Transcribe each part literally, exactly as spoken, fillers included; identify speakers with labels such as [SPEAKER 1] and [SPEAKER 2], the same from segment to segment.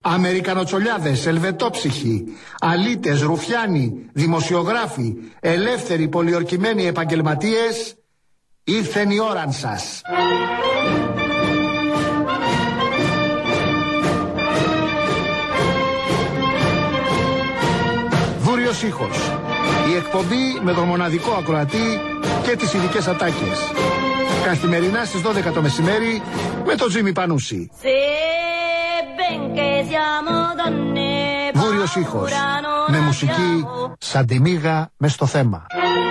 [SPEAKER 1] Αμερικανοτσολιάδες, ελβετόψυχοι, αλήτες, ρουφιάνοι, δημοσιογράφοι, ελεύθεροι, πολιορκημένοι επαγγελματίες, ήρθεν η ώραν σας. Βούριος ήχος. Η εκπομπή με τον μοναδικό ακροατή και τις ειδικές ατάκες. Καθημερινά στις δώδεκα το μεσημέρι με τον Τζίμι Πανούση. Βούριος ήχος. Με μουσική σαν τη μύγα μες στο θέμα.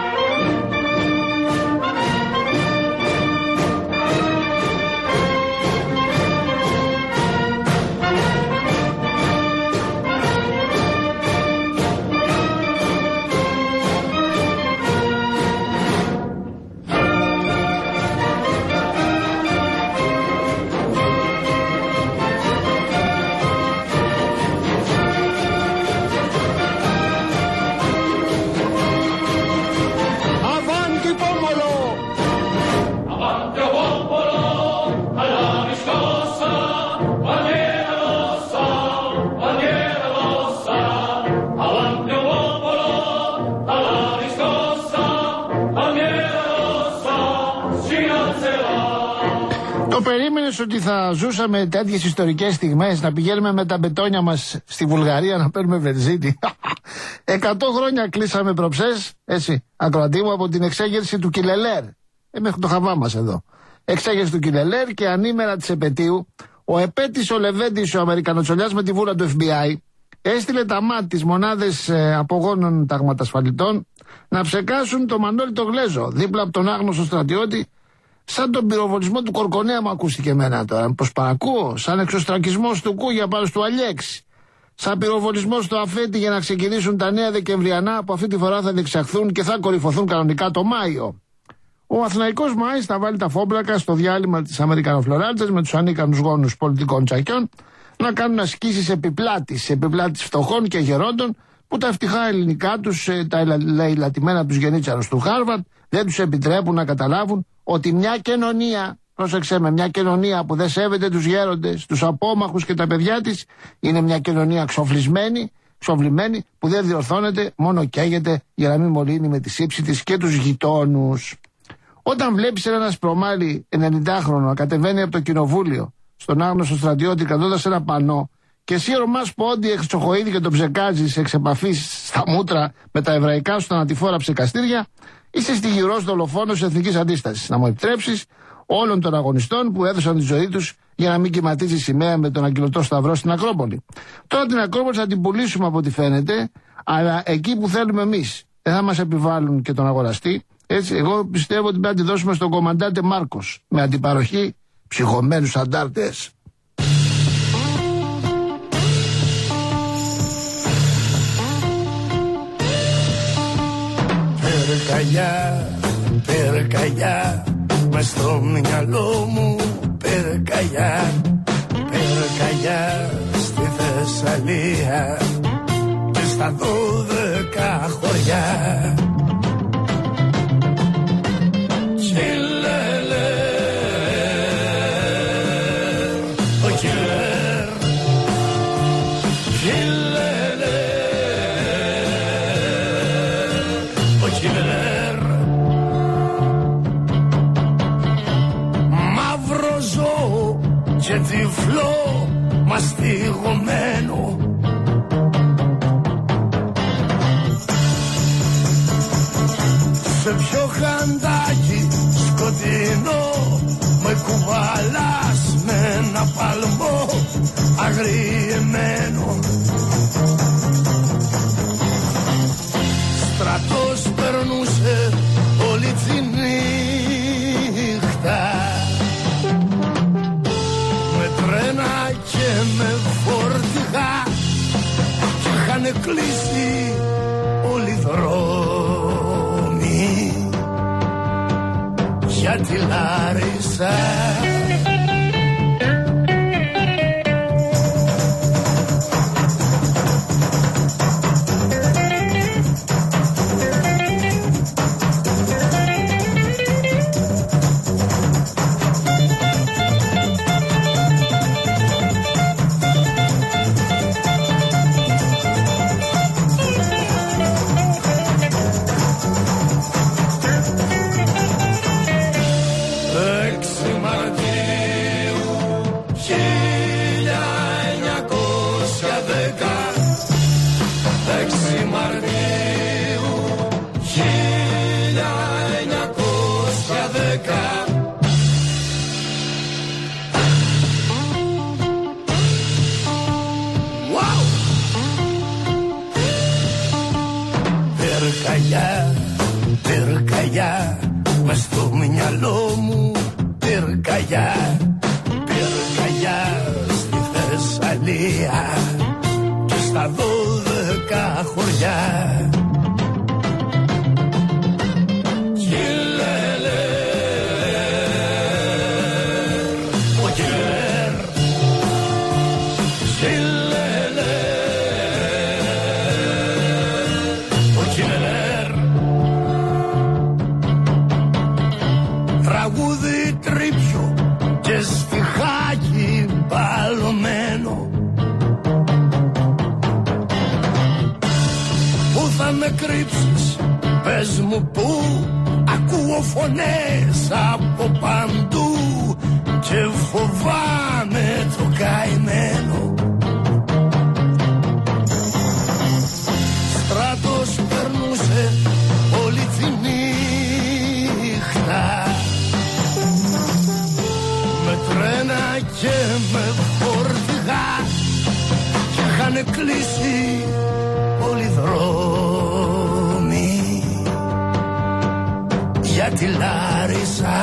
[SPEAKER 1] Περίμενες ότι θα ζούσαμε τέτοιες ιστορικές στιγμές, να πηγαίνουμε με τα μπετόνια μας στη Βουλγαρία να παίρνουμε βενζίνη? Εκατό χρόνια κλείσαμε προψές, έτσι, ακροατή μου, από την εξέγερση του Κιλελέρ. Ε, μέχρι το χαβά μας εδώ. Εξέγερση του Κιλελέρ και ανήμερα της επετείου, ο επέτης ο Λεβέντης, ο Αμερικανοτσολιάς με τη βούλα του εφ μπι άι, έστειλε τα ΜΑΤ, τις μονάδες ε, απογόνων ταγματασφαλιτών, να ψεκάσουν το Μανώλη το Γλέζο, δίπλα από τον άγνωστο στρατιώτη. Σαν τον πυροβολισμό του Κορκονέα μου ακούστηκε εμένα τώρα. Πως παρακούω. Σαν εξωστρακισμός του Κούγια πάνω του Αλιέξη. Σαν πυροβολισμός του Αφέτη για να ξεκινήσουν τα νέα Δεκεμβριανά που αυτή τη φορά θα διεξαχθούν και θα κορυφωθούν κανονικά το Μάιο. Ο Αθηναϊκός Μάης θα βάλει τα φόμπλακα στο διάλειμμα της Αμερικανοφλωράλτζας με τους ανίκανους γόνους πολιτικών τσακιών να κάνουν ασκήσεις επιπλάτης, επιπλάτης φτωχών και γερόντων που τα ευτυχά ελληνικά τους, τα λαιλατημένα τους γενίτσαρους του Χάρβαρντ δεν τους επιτρέπουν να καταλάβουν ότι μια κοινωνία, πρόσεξε με, μια κοινωνία που δεν σέβεται τους γέροντες, τους απόμαχους και τα παιδιά της, είναι μια κοινωνία ξοφλισμένη, ξοβλημένη, που δεν διορθώνεται, μόνο καίγεται για να μην μολύνει με τη σύψη της και τους γειτόνους. Όταν βλέπεις ένα σπρωμάλι ενενηντάχρονο να κατεβαίνει από το κοινοβούλιο στον άγνωστο στρατιώτη κρατώντας ένα πανό και εσύ ρωμάς πόντι εξοχοίδη και τον ψεκάζεις εξ επαφής στα μούτρα με τα εβραϊκά σου θανατηφόρα ψεκαστήρια, είσαι στιγυρός δολοφόνος εθνικής αντίστασης. Να μου επιτρέψεις, όλων των αγωνιστών που έδωσαν τη ζωή τους για να μην κυματίζει σημαία με τον αγγελωτό σταυρό στην Ακρόπολη. Τώρα την Ακρόπολη θα την πουλήσουμε από ό,τι φαίνεται, αλλά εκεί που θέλουμε εμείς. Δεν θα μας επιβάλλουν και τον αγοραστή. Έτσι, εγώ πιστεύω ότι πρέπει να τη δώσουμε στον κομμαντάντε Μάρκος με αντιπαροχή ψυχωμένους αντάρτες.
[SPEAKER 2] Περκαγιά, περκαγιά, μες στο μυαλό μου περκαγιά, περκαγιά στη Θεσσαλία και στα δώδεκα χωριά. Κιλελέ, ο Κιλελέρ, Κιλελέ, ο Κιλελέρ, μαύρο ζώο και τυφλό μαστιγωμένο, σε πιο χαντάκι σκοτεινό με κουβαλάς με ένα παλμό αγριεμένο. Στρατός περνούσε όλη τη νύχτα με τρένα και με φορτηγά και είχαν κλείσει όλοι οι δρόμοι για τη Λάρισα. πυρκαγιά, πυρκαγιά, μες στο μυαλό μου πυρκαγιά, πυρκαγιά στη Θεσσαλία και στα δώδεκα χωριά. Τραγούδι τρίπιο και σφιχάκι μπαλωμένο, πού θα με κρύψεις, πες μου πού, ακούω φωνές από παντού και φοβάμαι το καημένο. Στράτος περνούσε όλη τη νύχτα, με τρένα και με φορτηγά, και είχαν κλείσει όλοι οι δρόμοι για τη Λάρισα.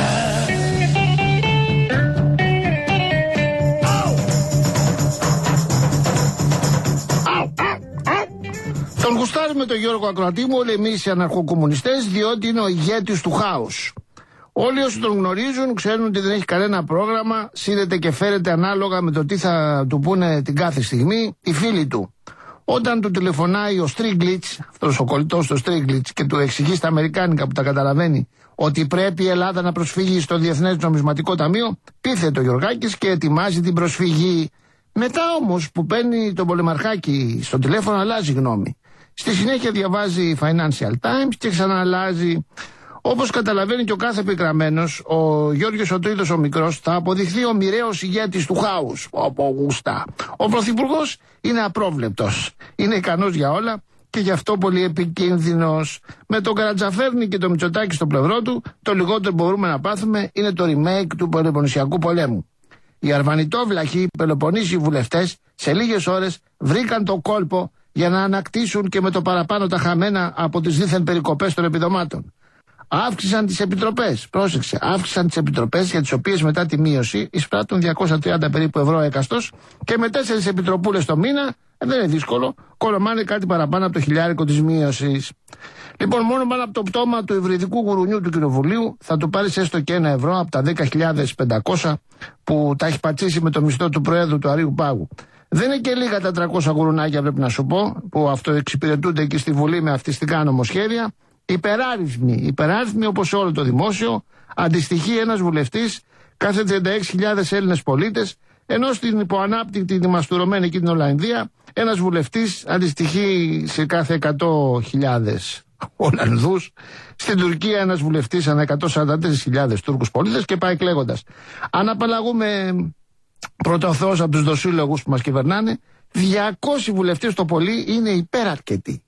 [SPEAKER 1] Τον γουστάρουμε τον Γιώργο Ακροατήμου όλοι εμείς οι αναρχοκομμουνιστές, διότι είναι ο ηγέτης του χάους. Όλοι όσοι τον γνωρίζουν ξέρουν ότι δεν έχει κανένα πρόγραμμα, σύρεται και φέρεται ανάλογα με το τι θα του πούνε την κάθε στιγμή οι φίλοι του. Όταν του τηλεφωνάει ο Στρίγκλιτς, αυτός ο κολλητός του Στρίγκλιτς, και του εξηγεί στα αμερικάνικα που τα καταλαβαίνει ότι πρέπει η Ελλάδα να προσφύγει στο Διεθνές Νομισματικό Ταμείο, πείθεται ο Γιωργάκης και ετοιμάζει την προσφυγή. Μετά όμως που παίρνει τον Πολεμαρχάκη στο τηλέφωνο αλλάζει γνώμη. Στη συνέχεια διαβάζει Financial Times και ξανααλλάζει. Όπως καταλαβαίνει και ο κάθε επιγραμμένος, ο Γιώργος ο Τρίτος ο Μικρός θα αποδειχθεί ο μοιραίος ηγέτης του χάους. Όπω γουστά. Ο Πρωθυπουργός είναι απρόβλεπτος. Είναι ικανός για όλα και γι' αυτό πολύ επικίνδυνος. Με τον Καρατζαφέρνη και το Μητσοτάκη στο πλευρό του, το λιγότερο που μπορούμε να πάθουμε είναι το remake του Πελοποννησιακού πολέμου. Οι αρβανιτόβλαχοι Πελοποννήσιοι βουλευτές σε λίγες ώρες βρήκαν το κόλπο για να ανακτήσουν και με το παραπάνω τα χαμένα από τις δίθεν περικοπές των επιδομάτων. Αύξησαν τις επιτροπές, πρόσεξε, αύξησαν τις επιτροπές για τις οποίες μετά τη μείωση εισπράττουν διακόσια τριάντα περίπου ευρώ έκαστος και με τέσσερις επιτροπούλες το μήνα, ε, δεν είναι δύσκολο, κολομάνε κάτι παραπάνω από το χιλιάρικο της μείωσης. Λοιπόν, μόνο πάνω από το πτώμα του υβριδικού γουρουνιού του Κοινοβουλίου θα του πάρεις έστω και ένα ευρώ από τα δέκα χιλιάδες πεντακόσια που τα έχει πατσίσει με το μισθό του Προέδρου του Αρείου Πάγου. Δεν είναι και λίγα τα τριακόσια γουρουνάκια, πρέπει να σου πω, που αυτοεξυπηρετούνται εκεί στη Βουλή με αυτιστικά νομοσχέδια. Υπεράριθμοι, υπεράριθμοι όπως όλο το δημόσιο, αντιστοιχεί ένας βουλευτής κάθε τριάντα έξι χιλιάδες Έλληνες πολίτες, ενώ στην υποανάπτυκτη τη μαστουρωμένη εκεί την Ολλανδία, ένας βουλευτής αντιστοιχεί σε κάθε εκατό χιλιάδες Ολλανδούς, στην Τουρκία ένας βουλευτής ανά εκατόν σαράντα τέσσερις χιλιάδες Τούρκους πολίτες και πάει κλαίγοντας. Αν απαλλαγούμε πρώτα ο Θεός από τους δοσύλλογους που μας κυβερνάνε, διακόσιοι βουλευτές το πολύ είναι υπεραρκετοί.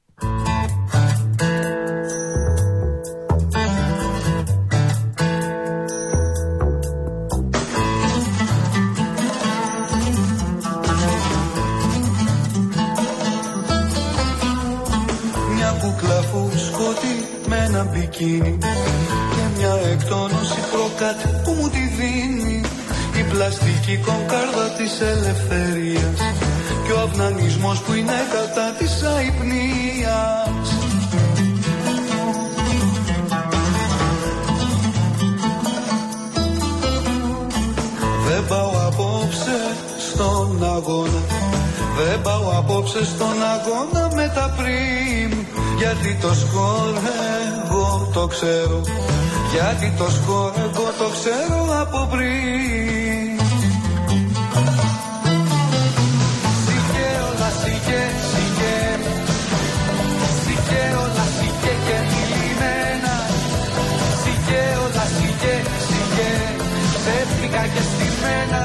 [SPEAKER 3] Με ένα μπικίνι και μια εκτόνωση προκάτ που μου τη δίνει η πλαστική κονκάρδα της ελευθερίας και ο αυνανισμός που είναι κατά της αϊπνίας. Δεν πάω απόψε στον αγώνα, δεν πάω απόψε στον αγώνα με τα πριμ, γιατί το σκορ εγώ το ξέρω, γιατί το σκορ εγώ το ξέρω από πριν. Σηκέ όλα σηκέ, σηκέ, σηκέ όλα σηκέ και μιλημένα, σηκέ όλα σηκέ, σηκέ, πέφτηκα και στημένα.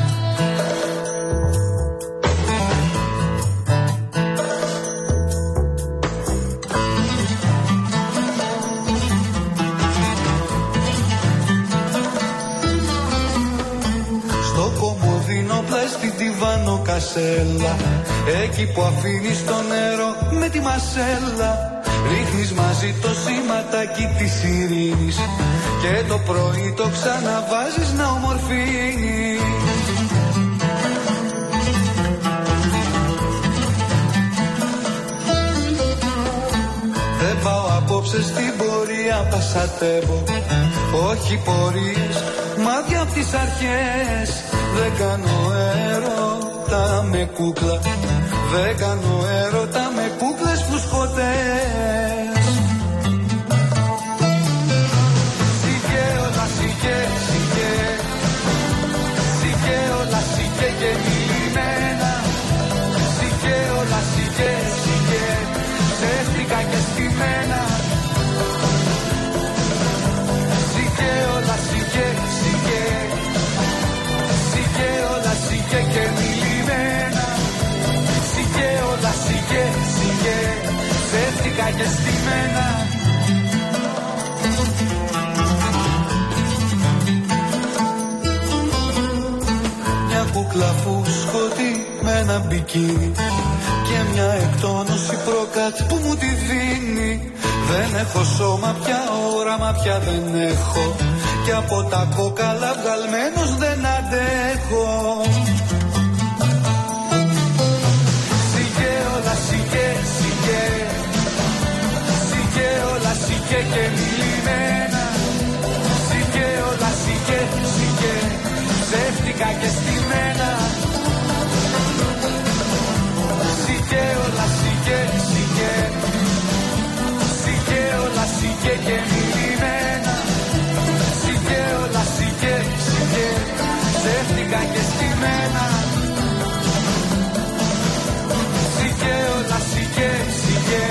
[SPEAKER 3] Στην τιβάνο κασέλα, εκεί που αφήνεις το νερό με τη μασέλα Ρίχνεις μαζί το σηματάκι της ειρήνης και το πρωί το ξαναβάζεις να ομορφύνει. Δεν πάω απόψε στην πορεία, πασατεύω. Όχι πορείες, μάτια απ' τις αρχές. Δεν κάνω έρωτα με κούκλα. Δεν κάνω έρωτα με κούκλες φουσκωτές. Σιγέ όλα σιγέ, σιγέ. Σιγέ όλα σιγέ και μιλημένα. Σιγέ όλα σιγέ, σιγέ. Σέστηκα και στημένα. Σιγέ όλα σιγέ, σιγέ. Σιγέ όλα σιγέ και μιλημένα. Σιγέ όλα σιγέ, σιγέ. Σέστηκα και στημένα. Μια κούκλα φουσκωτή με ένα μπικίνι και μια εκτόνωση προκάτ που μου τη δίνει. Δεν έχω σώμα πια, όραμα πια δεν έχω και από τα κόκαλα βγαλμένος δεν αντέχω. Σιγέ όλα σιγέ, σιγέ. Σιγέ όλα σιγέ και μιλημένα. Σιγέ όλα σιγέ, σιγέ. Ψεύτικα και στημένα. Σιγέ όλα σιγέ, σιγέ. Σιγέ όλα σιγέ και μιλημένα. Σιγέ όλα σιγέ, σιγέ. Ψεύτικα και στημένα. Σιγέ όλα σιγέ, σιγέ.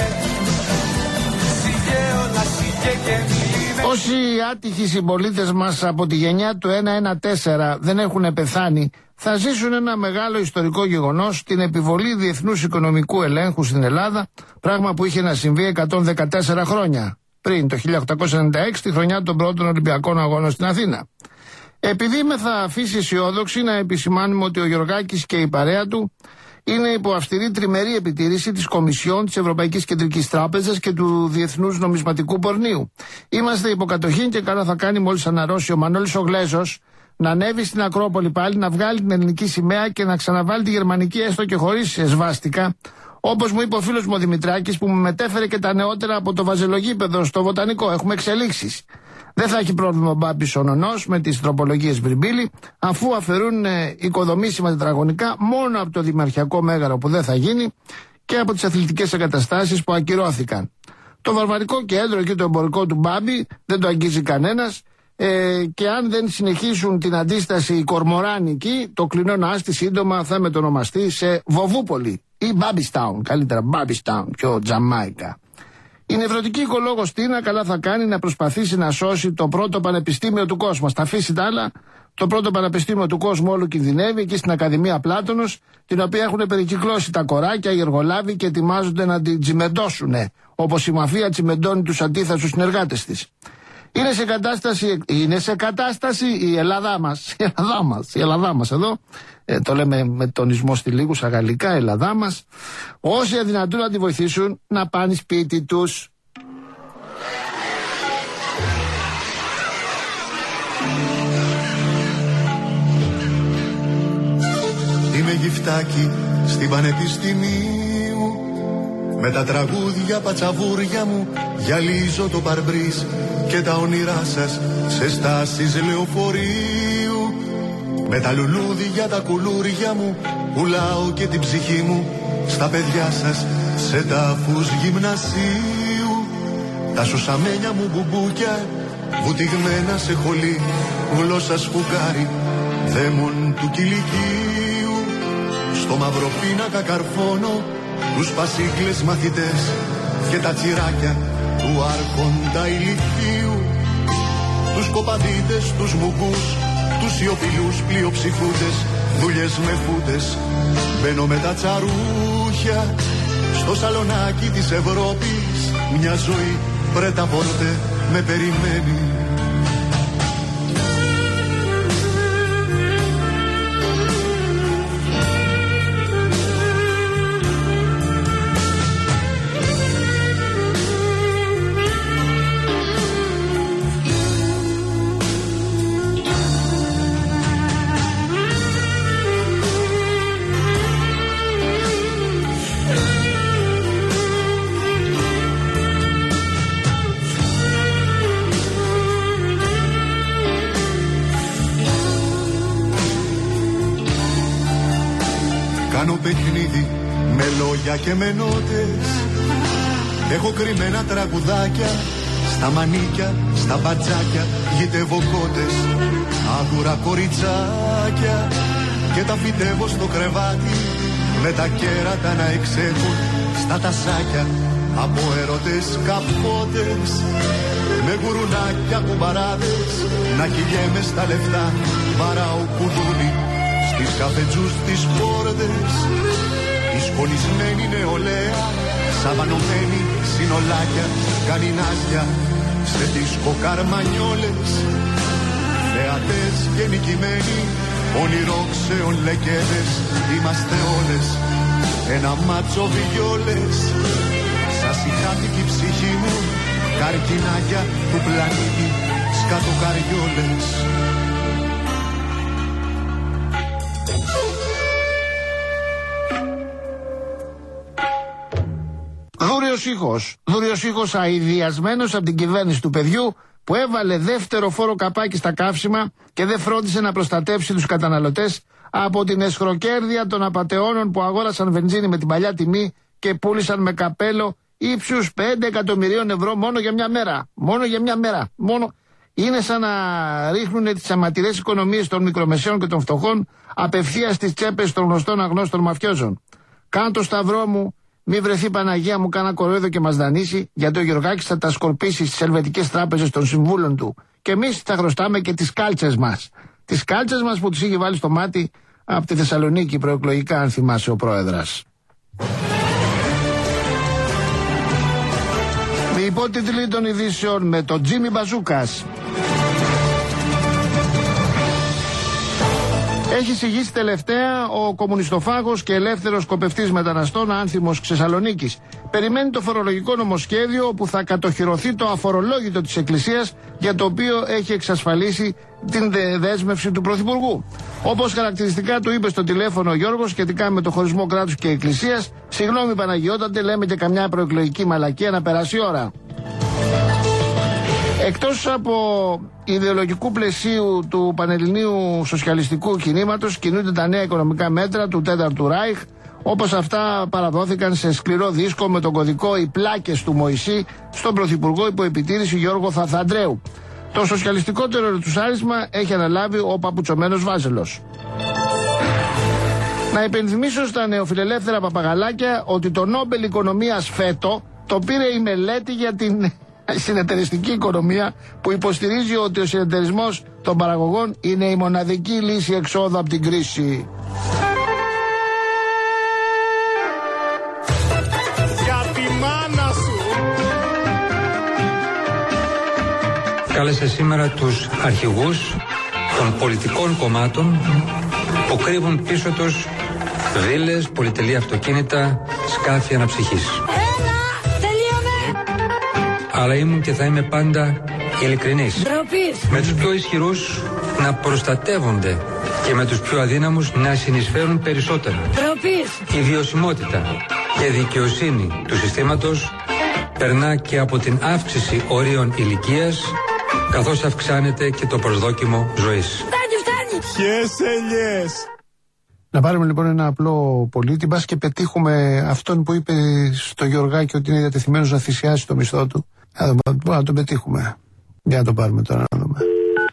[SPEAKER 3] Σιγέ όλα σιγέ και μιλημένα.
[SPEAKER 1] Όσοι άτυχοι συμπολίτες μας από τη γενιά του εκατόν δεκατέσσερα δεν έχουν πεθάνει, θα ζήσουν ένα μεγάλο ιστορικό γεγονός, την επιβολή διεθνούς οικονομικού ελέγχου στην Ελλάδα, πράγμα που είχε να συμβεί εκατόν δεκατέσσερα χρόνια πριν, το χίλια οκτακόσια ενενήντα έξι, τη χρονιά των πρώτων Ολυμπιακών Αγώνων στην Αθήνα. Επειδή είμαι θα αφήσει αισιόδοξη να επισημάνουμε ότι ο Γιωργάκης και η παρέα του είναι υπό αυστηρή τριμερή επιτήρηση της Κομισιόν της Ευρωπαϊκής Κεντρικής Τράπεζας και του Διεθνούς Νομισματικού Πορνείου. Είμαστε υποκατοχή και καλά θα κάνει μόλις αναρρώσει ο Μανώλης ο Γλέζος να ανέβει στην Ακρόπολη πάλι, να βγάλει την ελληνική σημαία και να ξαναβάλει τη γερμανική έστω και χωρίς σβάστικα. Όπως μου είπε ο φίλος μου ο Δημητράκης που μου μετέφερε και τα νεότερα από το βαζελογίπεδο στο Βοτανικό. Έχουμε εξελίξεις. Δεν θα έχει πρόβλημα ο Μπάμπης ο Νονός με τις τροπολογίες Μπριμπίλη, αφού αφαιρούν ε, οικοδομήσιμα τετραγωνικά μόνο από το Δημαρχιακό Μέγαρο που δεν θα γίνει και από τις αθλητικές εγκαταστάσεις που ακυρώθηκαν. Το βαρβαρικό κέντρο και το εμπορικό του Μπάμπη δεν το αγγίζει κανένας ε, και αν δεν συνεχίσουν την αντίσταση οι Κορμοράνοι εκεί, το κλεινό άστι σύντομα θα μετονομαστεί σε Βοβούπολη ή Μπάμπιστάουν, καλύτερα Μπάμπιστάουν, πιο Τζαμάικα. Η νευρωτική οικολόγος Τίνα καλά θα κάνει να προσπαθήσει να σώσει το πρώτο πανεπιστήμιο του κόσμου. Θα αφήσει τα άλλα. Το πρώτο πανεπιστήμιο του κόσμου όλου κινδυνεύει εκεί στην Ακαδημία Πλάτωνος, την οποία έχουν περικυκλώσει τα κοράκια, οι εργολάβοι και ετοιμάζονται να την τσιμεντώσουν, όπως η μαφία τσιμεντώνει τους αντίθετους συνεργάτες της. Είναι σε κατάσταση, είναι σε κατάσταση η Ελλάδα μας, η Ελλάδα μας, η Ελλάδα μας εδώ, ε, το λέμε με τονισμό στη λίγου στα γαλλικά, η Ελλάδα μας, όσοι αδυνατούν να τη βοηθήσουν να πάνε σπίτι τους.
[SPEAKER 4] Είμαι γυφτάκι στην Πανεπιστημίου, με τα τραγούδια πατσαβούρια μου γυαλίζω το παρμπρίζ και τα όνειρά σας σε στάσεις λεωφορείου. Με τα λουλούδια τα κουλούρια μου πουλάω και την ψυχή μου στα παιδιά σας σε τάφους γυμνασίου. Τα σωσαμένια μου μπουμπούκια βουτυγμένα σε χολή, γλώσσα σφουγγάρι δαίμον του κηλικίου. Στο μαύρο πίνακα καρφώνω τους πασίκλες μαθητές και τα τσιράκια του άρχοντα ηλικίου. Τους κοπαδίτες, τους μουγκούς, τους σιωπηλούς πλειοψηφούτες, δουλειές με φούτες. Μπαίνω με τα τσαρούχια στο σαλονάκι της Ευρώπης. Μια ζωή πρέτα πόρτε με περιμένει. παιχνίδι με λόγια και με νότες. Έχω κρυμμένα τραγουδάκια στα μανίκια, στα μπατζάκια, γητεύω κότες, άδουρα κοριτσάκια και τα φυτεύω στο κρεβάτι με τα κέρατα να εξέχουν στα τασάκια από ερωτές καπότες, με γουρουνάκια κουμπαράδες να κυλιέμαι στα λεφτά, βαράω κουδούνι στις καφετζούς τις πόρτες. Η σχολισμένη νεολαία, σαβανωμένη συνολάκια, κανινάκια σε δίσκο καρμανιόλες, θεατές και νικημένοι, ονειρόξεων λεκέδες, είμαστε όλες ένα μάτσο βιόλες. Σας ηχάθηκε η ψυχή μου, καρκινάκια του πλανήτη, σκατοκαριόλες.
[SPEAKER 1] Δούριος ήχος, δούριος ήχος αηδιασμένος από την κυβέρνηση του παιδιού που έβαλε δεύτερο φόρο καπάκι στα καύσιμα και δεν φρόντισε να προστατεύσει τους καταναλωτές από την εσχροκέρδεια των απατεώνων που αγόρασαν βενζίνη με την παλιά τιμή και πούλησαν με καπέλο ύψους πέντε εκατομμυρίων ευρώ μόνο για μια μέρα. Μόνο για μια μέρα. Μόνο. Είναι σαν να ρίχνουν τις αματηρές οικονομίες των μικρομεσαίων και των φτωχών απευθείας στις τσέπες των γνωστών αγνώστων μαφιόζων. Κάν το σταυρό μου, μη βρεθεί Παναγία μου κάνα κορόιδο και μας δανείσει, γιατί ο Γεωργάκης θα τα σκορπίσει στις ελβετικές τράπεζες των συμβούλων του. Και εμείς θα χρωστάμε και τις κάλτσες μας. Τις κάλτσες μας που τις είχε βάλει στο μάτι από τη Θεσσαλονίκη προεκλογικά, αν θυμάσαι ο πρόεδρας. Οι υπότιτλοι των ειδήσεων με τον Τζίμι Μπαζούκας. Έχει συγγύσει τελευταία ο κομμουνιστοφάγος και ελεύθερος σκοπευτής μεταναστών Άνθιμος Θεσσαλονίκης. Περιμένει το φορολογικό νομοσχέδιο που θα κατοχυρωθεί το αφορολόγητο της Εκκλησίας, για το οποίο έχει εξασφαλίσει την δέσμευση του Πρωθυπουργού. Όπως χαρακτηριστικά του είπε στο τηλέφωνο ο Γιώργος σχετικά με το χωρισμό κράτους και Εκκλησίας, συγγνώμη Παναγιώτατε, λέμε και καμιά προεκλογική μαλακία να περάσει η ώρα. Εκτός από ιδεολογικού πλαισίου του πανελληνίου σοσιαλιστικού κινήματος, κινούνται τα νέα οικονομικά μέτρα του τέταρτου Ράιχ, όπως αυτά παραδόθηκαν σε σκληρό δίσκο με τον κωδικό «Οι πλάκες του Μωυσή» στον Πρωθυπουργό υπό επιτήρηση Γιώργο Θαθαντρέου. Το σοσιαλιστικότερο ρετουσάρισμα έχει αναλάβει ο παπουτσωμένος Βάζελος. Να υπενθυμίσω στα νεοφιλελεύθερα παπαγαλάκια ότι το Νόμπελ Οικονομίας φέτο το πήρε η μελέτη για την συνεταιριστική οικονομία, που υποστηρίζει ότι ο συνεταιρισμός των παραγωγών είναι η μοναδική λύση εξόδου από την κρίση.
[SPEAKER 2] Για τη μάνα σου!
[SPEAKER 5] Κάλεσε σήμερα τους αρχηγούς των πολιτικών κομμάτων που κρύβουν πίσω τους βίλες, πολυτελή αυτοκίνητα, σκάφη αναψυχής. Αλλά ήμουν και θα είμαι πάντα ειλικρινής. Ντροπής. Με τους πιο ισχυρούς να προστατεύονται και με τους πιο αδύναμους να συνεισφέρουν περισσότερο. Ντροπής. Η βιωσιμότητα και δικαιοσύνη του συστήματος περνά και από την αύξηση ορίων ηλικίας, καθώς αυξάνεται και το προσδόκιμο ζωής. Φτάνει, φτάνει.
[SPEAKER 2] Ποιες ελιές.
[SPEAKER 1] Να πάρουμε λοιπόν ένα απλό πολίτη, μπας και πετύχουμε αυτόν που είπε στο Γεωργάκη ότι είναι διατεθειμένος να θυσιάσει το μισθό του. Μπορούμε να τον πετύχουμε. Για να τον πάρουμε τώρα να δούμε.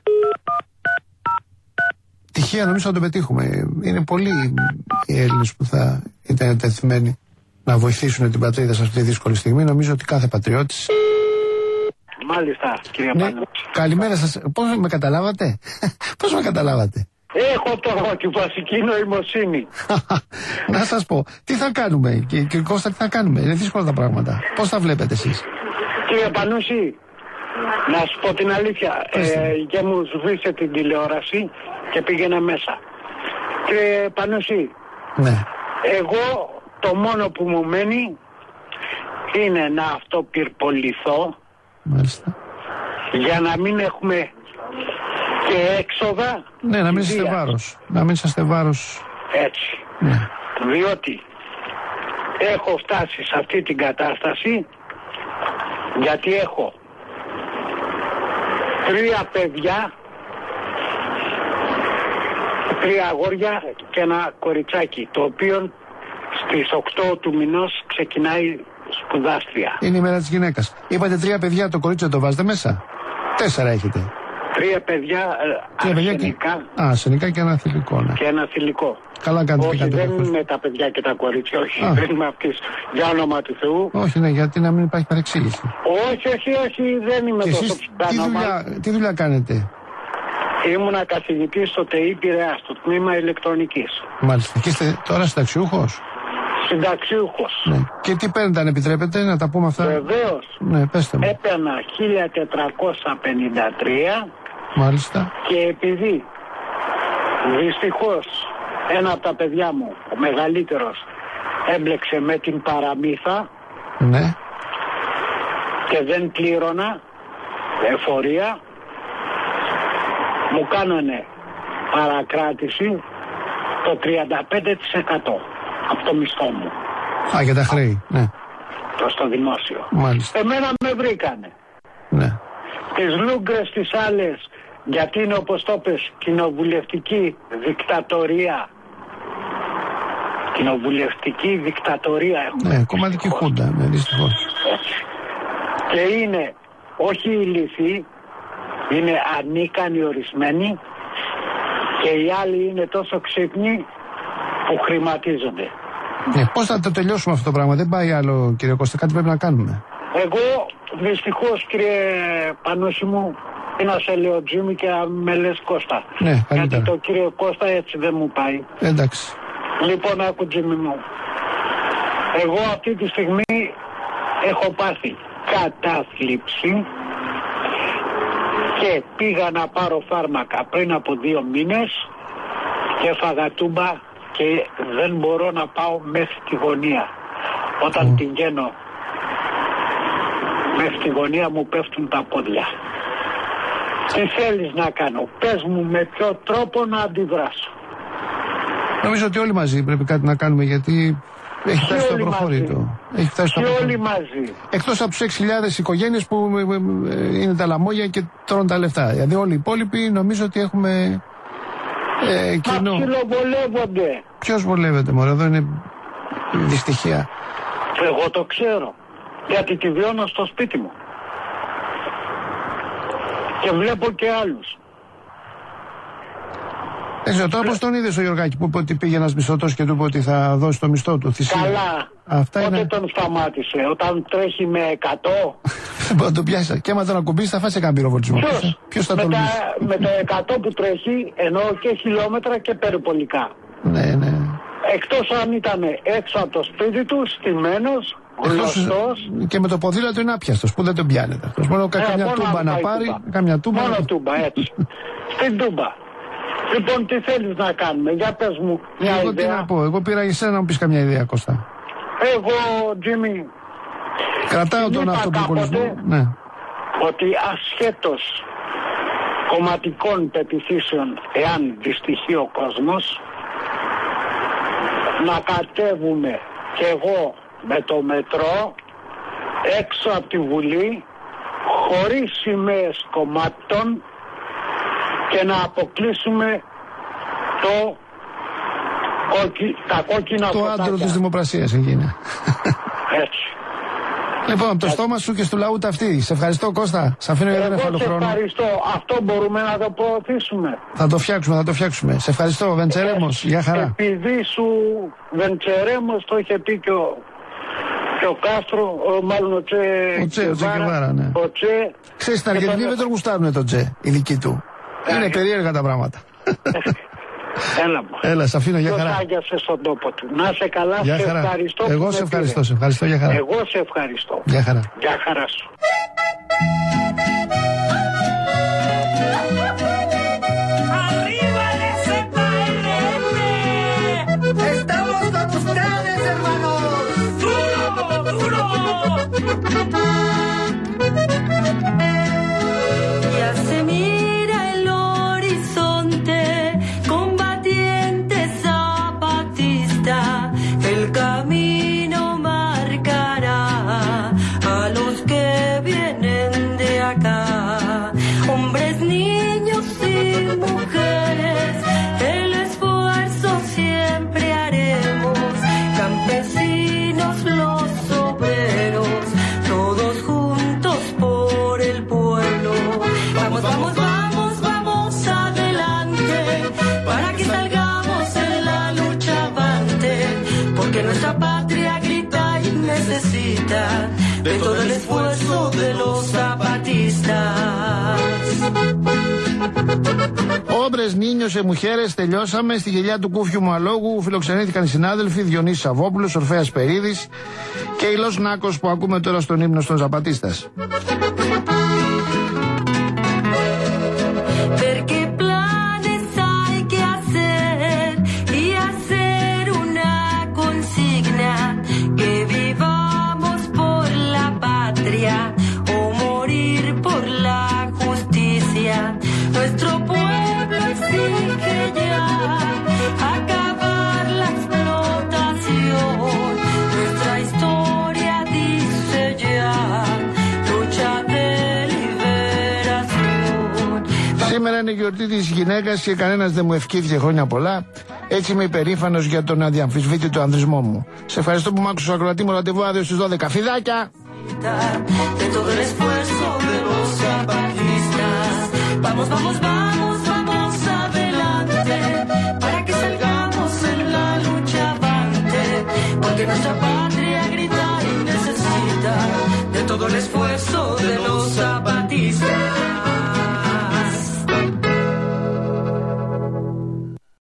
[SPEAKER 1] Τυχαία νομίζω να τον πετύχουμε. Είναι πολλοί οι Έλληνες που θα ήταν διατεθειμένοι να βοηθήσουν την πατρίδα σε αυτή τη δύσκολη στιγμή. Νομίζω ότι κάθε πατριώτης.
[SPEAKER 6] Μάλιστα, κύριε
[SPEAKER 1] ναι.
[SPEAKER 6] Πάνο.
[SPEAKER 1] Καλημέρα σας. Πώς με καταλάβατε? Πώς με καταλάβατε?
[SPEAKER 6] Έχω τώρα τη βασική νοημοσύνη.
[SPEAKER 1] Να σας πω, τι θα κάνουμε, κύριε Κώστα, τι θα κάνουμε? Είναι δύσκολα τα πράγματα. Πώς τα βλέπετε εσείς?
[SPEAKER 6] Κύριε Πανούση, να σου πω την αλήθεια, ε, και μου σβήσε την τηλεόραση και πήγαινα μέσα. Κύριε Πανούση,
[SPEAKER 1] ναι.
[SPEAKER 6] Εγώ το μόνο που μου μένει είναι να αυτοπυρποληθώ.
[SPEAKER 1] Μάλιστα.
[SPEAKER 6] Για να μην έχουμε και έξοδα.
[SPEAKER 1] Ναι, να μην είστε βάρος. Να μην είσαστε βάρος.
[SPEAKER 6] Έτσι.
[SPEAKER 1] Ναι.
[SPEAKER 6] Διότι έχω φτάσει σε αυτή την κατάσταση γιατί έχω τρία παιδιά, τρία αγόρια και ένα κοριτσάκι, το οποίο Στις οκτώ του μηνός ξεκινάει σπουδάστρια.
[SPEAKER 1] Είναι η μέρα της γυναίκας. Είπατε τρία παιδιά, το κορίτσι το βάζετε μέσα. Τέσσερα έχετε.
[SPEAKER 6] Τρία παιδιά,
[SPEAKER 1] τρία
[SPEAKER 6] αρσενικά.
[SPEAKER 1] Και... Α, αρσενικά και ένα θηλυκό. Ναι.
[SPEAKER 6] Και ένα θηλυκό.
[SPEAKER 1] Καλά κάνετε.
[SPEAKER 6] Όχι,
[SPEAKER 1] και
[SPEAKER 6] δεν
[SPEAKER 1] το
[SPEAKER 6] είναι τα παιδιά και τα κορίτσια. Όχι,
[SPEAKER 1] Α.
[SPEAKER 6] δεν είμαι αυτής. Για όνομα του Θεού.
[SPEAKER 1] Όχι, ναι, γιατί να μην υπάρχει παρεξήγηση.
[SPEAKER 6] Όχι, όχι, όχι, δεν είμαι
[SPEAKER 1] και
[SPEAKER 6] τόσο
[SPEAKER 1] εσείς, τι, δουλειά, τι δουλειά κάνετε?
[SPEAKER 6] Ήμουνα καθηγητής στο ΤΕΙ Πειραιάς, στο τμήμα ηλεκτρονικής.
[SPEAKER 1] Μάλιστα. Και είστε τώρα συνταξιούχος?
[SPEAKER 6] Συνταξιούχος.
[SPEAKER 1] Ναι. Και τι παίρνετε, αν επιτρέπετε, να τα πούμε αυτά?
[SPEAKER 6] Βεβαίως.
[SPEAKER 1] Ναι, πέστε μου.
[SPEAKER 6] Έπαιρνα χίλια τετρακόσια πενήντα τρία.
[SPEAKER 1] Μάλιστα.
[SPEAKER 6] Και επειδή δυστυχώς ένα από τα παιδιά μου, ο μεγαλύτερος, έμπλεξε με την παραμύθα.
[SPEAKER 1] Ναι.
[SPEAKER 6] Και δεν πλήρωνα εφορία, μου κάνανε παρακράτηση το τριάντα πέντε τοις εκατό από το μισθό μου.
[SPEAKER 1] Α, για τα χρέη, ναι.
[SPEAKER 6] Προς το δημόσιο.
[SPEAKER 1] Μάλιστα.
[SPEAKER 6] Εμένα με βρήκανε.
[SPEAKER 1] Ναι.
[SPEAKER 6] Τις λούγκρες τις άλλες, γιατί είναι, όπως το πες, κοινοβουλευτική δικτατορία. Κοινοβουλευτική δικτατορία έχουμε.
[SPEAKER 1] Ναι, κομματική χούντα, ναι, δυστυχώς.
[SPEAKER 6] Και είναι όχι ηλίθιοι, είναι ανίκανοι ορισμένοι, και οι άλλοι είναι τόσο ξύπνοι που χρηματίζονται.
[SPEAKER 1] Ναι, πώς θα το τελειώσουμε αυτό το πράγμα? Δεν πάει άλλο, κύριε Κώστα, κάτι πρέπει να κάνουμε.
[SPEAKER 6] Εγώ δυστυχώς, κύριε Πανούση μου, είναι σε λέω Τζίμι και με λες Κώστα.
[SPEAKER 1] Ναι, καλύτερα.
[SPEAKER 6] Γιατί το κύριο Κώστα έτσι δεν μου πάει.
[SPEAKER 1] Εντάξει.
[SPEAKER 6] Λοιπόν, άκου Τζίμι μου. Εγώ αυτή τη στιγμή έχω πάθει κατάθλιψη και πήγα να πάρω φάρμακα πριν από δύο μήνες και έφαγα τούμπα και δεν μπορώ να πάω μέχρι τη γωνία. Όταν mm. πηγαίνω μέχρι τη γωνία μου πέφτουν τα πόδια. Τι θέλεις να κάνω? Πες μου με ποιο τρόπο να αντιδράσω.
[SPEAKER 1] Νομίζω ότι όλοι μαζί πρέπει κάτι να κάνουμε, γιατί έχει φτάσει στο προχωρήτο. Έχει φτάσει στο προχωρήτο.
[SPEAKER 6] όλοι μαζί.
[SPEAKER 1] Εκτός από τους έξι χιλιάδες οικογένειες που είναι τα λαμόγια και τρώνε τα λεφτά. Δηλαδή όλοι οι υπόλοιποι νομίζω ότι έχουμε ε, κοινό.
[SPEAKER 6] Μα ψιλοβολεύονται.
[SPEAKER 1] Ποιος βολεύεται, μωρέ? Εδώ είναι δυστυχία.
[SPEAKER 6] Εγώ το ξέρω, γιατί τη βιώνω στο σπίτι μου. Και βλέπω και άλλους.
[SPEAKER 1] Δεν ξέρω, τώρα πώς τον είδες ο Γιωργάκη που είπε ότι πήγε ένας μισθωτός και του είπε ότι θα δώσει το μισθό του? Θυσία.
[SPEAKER 6] Καλά.
[SPEAKER 1] Αυτά
[SPEAKER 6] Πότε
[SPEAKER 1] είναι...
[SPEAKER 6] τον σταμάτησε? Όταν τρέχει με εκατό?
[SPEAKER 1] Δεν τον πιάσει. Και άμα τον ακουμπήσει θα φάσει έναν πυροβολισμό.
[SPEAKER 6] Ποιος?
[SPEAKER 1] Ποιος θα
[SPEAKER 6] με
[SPEAKER 1] τον
[SPEAKER 6] τα,
[SPEAKER 1] λύσει?
[SPEAKER 6] με το εκατό που τρέχει εννοώ και χιλιόμετρα και περιπολικά.
[SPEAKER 1] Ναι, ναι.
[SPEAKER 6] Εκτός αν ήταν έξω από το σπίτι του, στημένος, γνωστός.
[SPEAKER 1] Και με το ποδήλατο είναι άπιαστος που δεν τον πιάνεται αυτός. Μόνο
[SPEAKER 6] ε,
[SPEAKER 1] καμιά τούμπα να πάρει.
[SPEAKER 6] Τούμπα.
[SPEAKER 1] Καμιά τούμπα.
[SPEAKER 6] Μόνο
[SPEAKER 1] να...
[SPEAKER 6] τούμπα, έτσι. Στην τούμπα. Λοιπόν, τι θέλεις να κάνουμε? Για πες μου μια
[SPEAKER 1] Εγώ
[SPEAKER 6] ιδέα.
[SPEAKER 1] τι να πω, εγώ πήρα εσένα να μου πεις καμιά ιδέα, Κώστα.
[SPEAKER 6] Εγώ, Τζίμι,
[SPEAKER 1] κρατάω τον αυτοπληκολισμό. Ναι.
[SPEAKER 6] Ότι ασχέτως κομματικών πεποιθήσεων, εάν δυστυχεί ο κόσμος, να κατέβουμε κι εγώ με το μετρό έξω από τη Βουλή, χωρίς σημαίες κομμάτων, και να αποκλείσουμε το κόκκι, τα κόκκινα
[SPEAKER 1] το
[SPEAKER 6] φωτάκια.
[SPEAKER 1] άντρο της δημοπρασίας έγινε.
[SPEAKER 6] Έτσι.
[SPEAKER 1] Λοιπόν, το στόμα σου και στο λαού ταυτί. Σε ευχαριστώ, Κώστα. Σε αφήνω για δεν έχω άλλο χρόνο.
[SPEAKER 6] Σε ευχαριστώ. Αυτό μπορούμε να το προωθήσουμε.
[SPEAKER 1] Θα το φτιάξουμε, θα το φτιάξουμε. Σε ευχαριστώ, Βεντσερέμος. Γεια χαρά.
[SPEAKER 6] Επειδή σου Βεντσερέμος το είχε πει και ο, και ο Κάστρο, ο, μάλλον ο Τσε.
[SPEAKER 1] Ο Τσε, ο Τσε Γκεβάρα, ναι.
[SPEAKER 6] Ο Τσε.
[SPEAKER 1] Ξέρεις, στην Αργεντινή δεν τον γουστάρουνε τον Τσε, οι δικοί του. Είναι περίεργα τα πράγματα.
[SPEAKER 6] Έλα μου.
[SPEAKER 1] Έλα, σε αφήνω, για χαρά.
[SPEAKER 6] Ποιος άγιασε στον τόπο του. Να σε καλά,
[SPEAKER 1] για
[SPEAKER 6] σε
[SPEAKER 1] χαρά.
[SPEAKER 6] ευχαριστώ.
[SPEAKER 1] Εγώ σε ευχαριστώ, σε ευχαριστώ, για χαρά.
[SPEAKER 6] Εγώ σε ευχαριστώ.
[SPEAKER 1] Για χαρά.
[SPEAKER 6] Για χαρά σου.
[SPEAKER 7] Campesinos patria grita y necesita de todo el esfuerzo de los zapatistas.
[SPEAKER 1] Όμπρες, νίνιος και μουχέρες, τελειώσαμε. Στη γελιά του Κούφιου μου αλόγου φιλοξενήθηκαν οι συνάδελφοι Διονύσης Σαββόπουλος, Ορφέας Περίδης και Ηλός Νάκος που ακούμε τώρα στον ύμνο στον Ζαπατίστας. Σήμερα είναι η γιορτή της γυναίκας και κανένας δεν μου ευχήθηκε χρόνια πολλά. Έτσι είμαι υπερήφανος για τον αδιαμφισβήτητο ανδρισμό μου. Σε ευχαριστώ που μ' άκουσες, ακροατή μου. Ραντεβού αύριο στις δώδεκα. Φιδάκια!
[SPEAKER 7] Nuestra patria grita y necesita de todo el esfuerzo de los zapatistas.